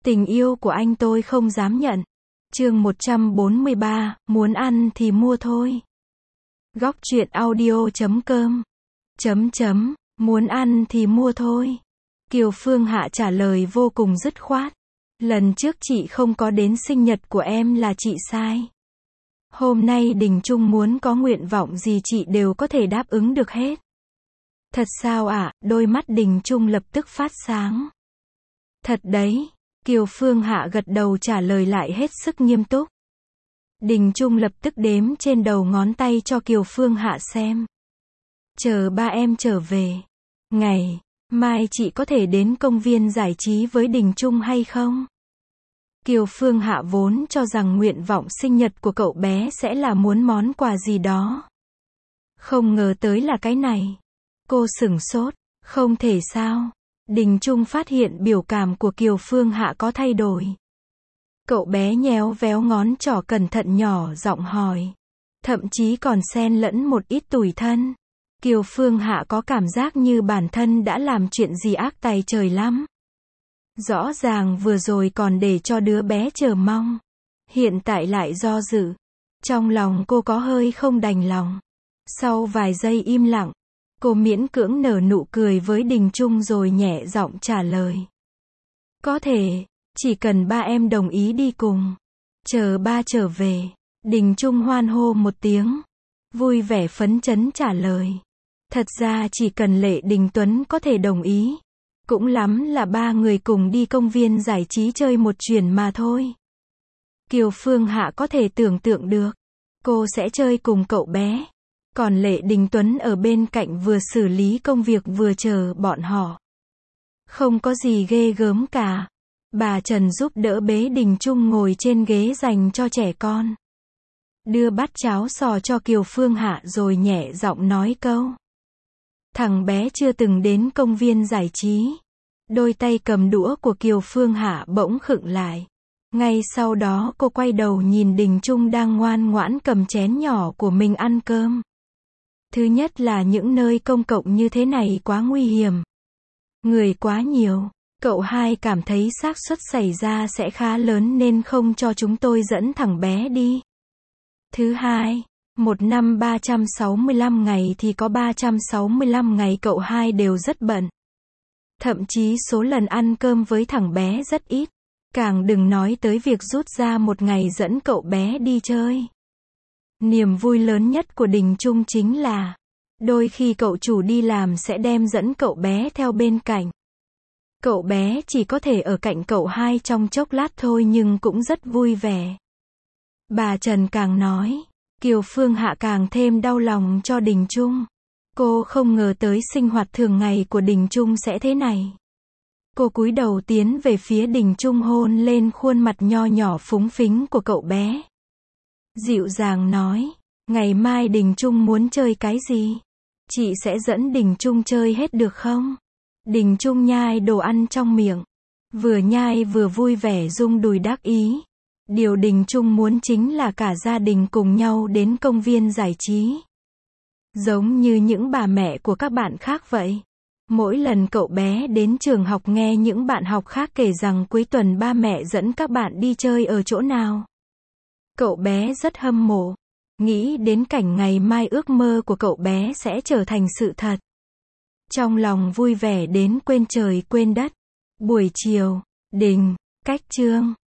Tình yêu của anh tôi không dám nhận. Chương 143, muốn ăn thì mua thôi. Góc truyện audio.com. Muốn ăn thì mua thôi. Kiều Phương Hạ trả lời vô cùng dứt khoát. Lần trước chị không có đến sinh nhật của em là chị sai. Hôm nay Đình Trung muốn có nguyện vọng gì chị đều có thể đáp ứng được hết. Thật sao ạ? Đôi mắt Đình Trung lập tức phát sáng. Thật đấy. Kiều Phương Hạ gật đầu trả lời lại hết sức nghiêm túc. Đình Trung lập tức đếm trên đầu ngón tay cho Kiều Phương Hạ xem. Chờ ba em trở về. Ngày mai chị có thể đến công viên giải trí với Đình Trung hay không? Kiều Phương Hạ vốn cho rằng nguyện vọng sinh nhật của cậu bé sẽ là muốn món quà gì đó. Không ngờ tới là cái này. Cô sửng sốt. Không thể sao? Đình Trung phát hiện biểu cảm của Kiều Phương Hạ có thay đổi. Cậu bé nhéo véo ngón trỏ cẩn thận nhỏ giọng hỏi. Thậm chí còn xen lẫn một ít tủi thân. Kiều Phương Hạ có cảm giác như bản thân đã làm chuyện gì ác tày trời lắm. Rõ ràng vừa rồi còn để cho đứa bé chờ mong. Hiện tại lại do dự. Trong lòng cô có hơi không đành lòng. Sau vài giây im lặng, cô miễn cưỡng nở nụ cười với Đình Trung rồi nhẹ giọng trả lời. Có thể, chỉ cần ba em đồng ý đi cùng. Chờ ba trở về. Đình Trung hoan hô một tiếng. Vui vẻ phấn chấn trả lời. Thật ra chỉ cần Lệ Đình Tuấn có thể đồng ý. Cũng lắm là ba người cùng đi công viên giải trí chơi một chuyến mà thôi. Kiều Phương Hạ có thể tưởng tượng được. Cô sẽ chơi cùng cậu bé. Còn Lệ Đình Tuấn ở bên cạnh vừa xử lý công việc vừa chờ bọn họ. Không có gì ghê gớm cả. Bà Trần giúp đỡ bế Đình Trung ngồi trên ghế dành cho trẻ con. Đưa bát cháo sò cho Kiều Phương Hạ rồi nhẹ giọng nói câu. Thằng bé chưa từng đến công viên giải trí. Đôi tay cầm đũa của Kiều Phương Hạ bỗng khựng lại. Ngay sau đó cô quay đầu nhìn Đình Trung đang ngoan ngoãn cầm chén nhỏ của mình ăn cơm. Thứ nhất là những nơi công cộng như thế này quá nguy hiểm. Người quá nhiều. Cậu hai cảm thấy xác suất xảy ra sẽ khá lớn nên không cho chúng tôi dẫn thằng bé đi. Thứ hai, một năm 365 ngày thì có 365 ngày cậu hai đều rất bận. Thậm chí số lần ăn cơm với thằng bé rất ít. Càng đừng nói tới việc rút ra một ngày dẫn cậu bé đi chơi. Niềm vui lớn nhất của Đình Trung chính là đôi khi cậu chủ đi làm sẽ đem dẫn cậu bé theo bên cạnh. Cậu bé chỉ có thể ở cạnh cậu hai trong chốc lát thôi nhưng cũng rất vui vẻ. Bà Trần càng nói, Kiều Phương Hạ càng thêm đau lòng cho Đình Trung. Cô không ngờ tới sinh hoạt thường ngày của Đình Trung sẽ thế này. Cô cúi đầu tiến về phía Đình Trung hôn lên khuôn mặt nho nhỏ phúng phính của cậu bé. Dịu dàng nói, ngày mai Đình Trung muốn chơi cái gì? Chị sẽ dẫn Đình Trung chơi hết được không? Đình Trung nhai đồ ăn trong miệng. Vừa nhai vừa vui vẻ rung đùi đắc ý. Điều Đình Trung muốn chính là cả gia đình cùng nhau đến công viên giải trí. Giống như những bà mẹ của các bạn khác vậy. Mỗi lần cậu bé đến trường học nghe những bạn học khác kể rằng cuối tuần ba mẹ dẫn các bạn đi chơi ở chỗ nào. Cậu bé rất hâm mộ. Nghĩ đến cảnh ngày mai ước mơ của cậu bé sẽ trở thành sự thật. Trong lòng vui vẻ đến quên trời quên đất. Buổi chiều, Đình, Cách Trương